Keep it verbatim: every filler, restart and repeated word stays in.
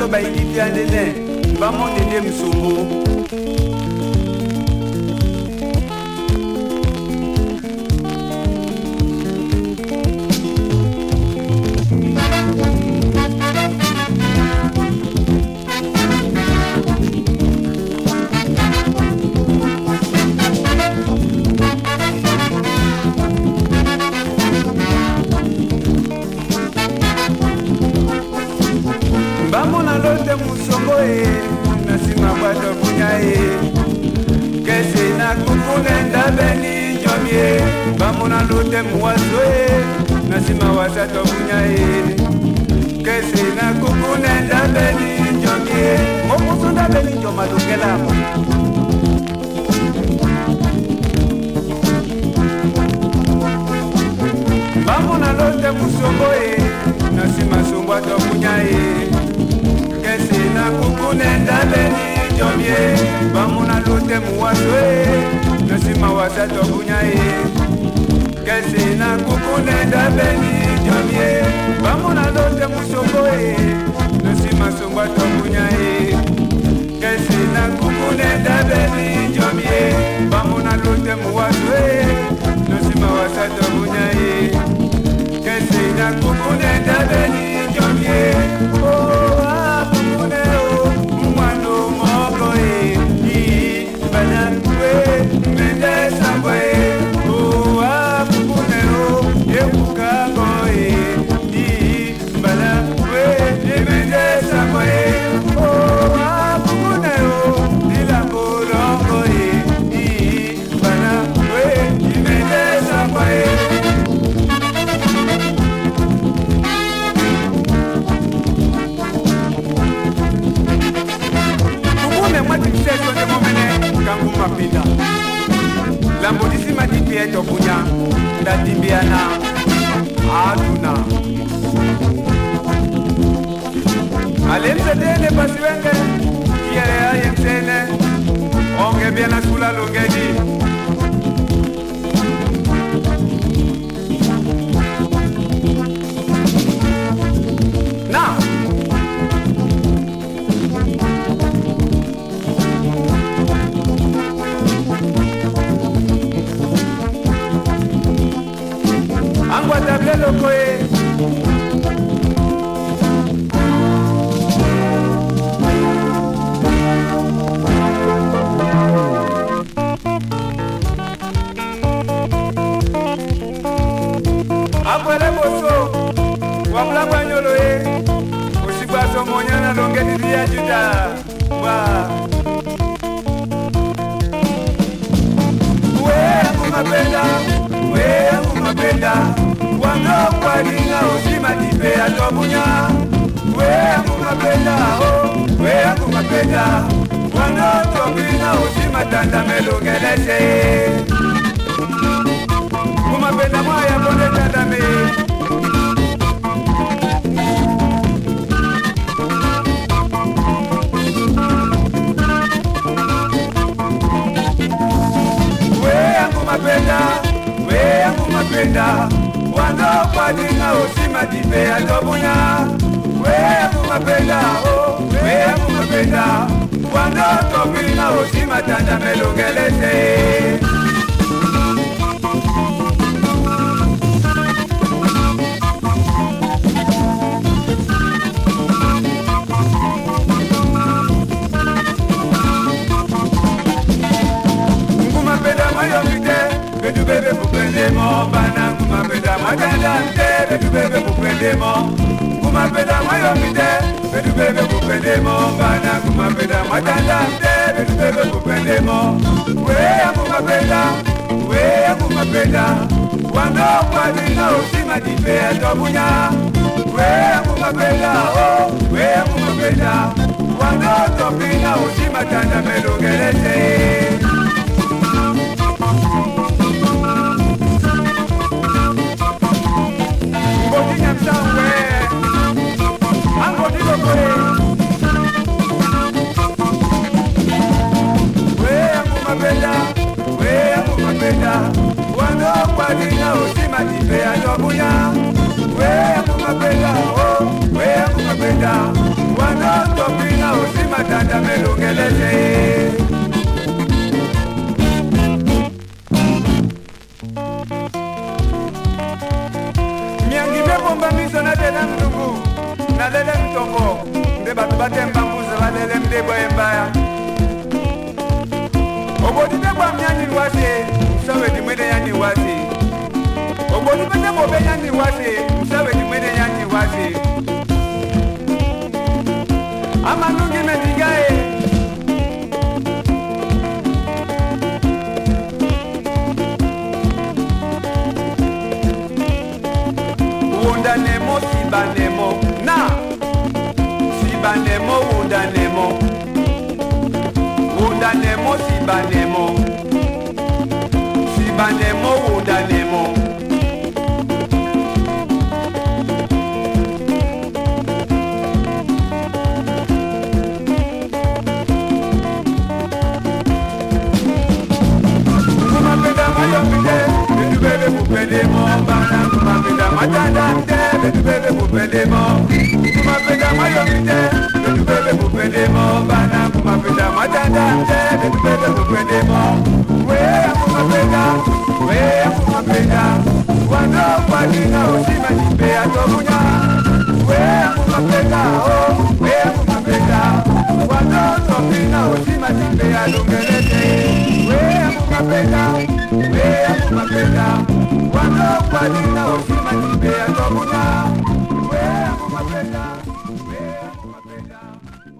bailivia nene bamonene msumbu Bamona lote musongo e nasima bato kunya e kese na kukune ndabeni jomie bamona lote muwazo e nasima wasato kunya e kese na kukune ndabeni jomie mokuso ndabeni joma dukela bamona lote musongo e nasima songwa to kunya e kese na kukune ndabeni jomie bamona lote muwazo e nasima wasato kunya e kese na kukune ndabeni jomie bamona lote musongo e nasima songwa to kunya e kese na kukune ndabeni jomie bamona lote muwazo e nasima wasato kunya e kese na kukune ndabeni jomie oh mapinda lambodisi matipi eto kunya ndatimbiana aduna alemsedene pasiwenge kiere ayemsene onge biana sula longedi na Angwatable loko e Akwele boso Wamlangwa nyolo e Usibaso monyana longe didia juda Wa Uwe kumapenda Uwe kumapenda Wando kwa dina usima tipe atobunya Wea kumapenda oh Wea kumapenda Wando tobina usima tanda melungelese Kumapenda mwaya bonde tanda me Wea kumapenda Wea kumapenda Wando kwa dina usima tipe atobunya Wea kumapenda oh Wea kumapenda Wando tobina usima tanda melungelese Bedu bebe kupende mo bana kuma beda maganda mte bedu bebe kupende mo kuma beda mayo mte bedu bebe kupende mo bana kuma beda maganda mte bedu bebe kupende mo we kuma beda we kuma beda wando kwa dina usima dipe atobunya we kuma beda oh we kuma beda wando topina usima tanda melungelese somewhere I'm going to go Where am I better? Where am I better? Wando kwa dina usima tipe atobunya Where am I better? Oh, where am I better? Wando tata melungeleze miangi mebomba miso na tena mtungu na lele mtongo nde batu batemba mbuza balele mdebo embaya obodite kwa mnyani wase msawe di mwede yani wase obodite bobe yani wase msawe di mwede yani wase amanungi mendigae Wunda nemo siba nemo na siba nemo wunda nemo wunda nemo siba nemo siba nemo wunda nemo Kumapenda mayo mide betubebe kupende mo bana kumapenda matanda mide betubebe kupende mo kumapenda mayo mide betubebe kupende mo bana kumapenda matanda mide betubebe kupende mo we kumapenda we kumapenda wano kwadina usima jipe atomunya we kumapenda oh we kumapenda wano topina usima jipe alungelete we kumapenda we kumapenda wano kwadina usima jipe atomunya we kumapenda we kumapenda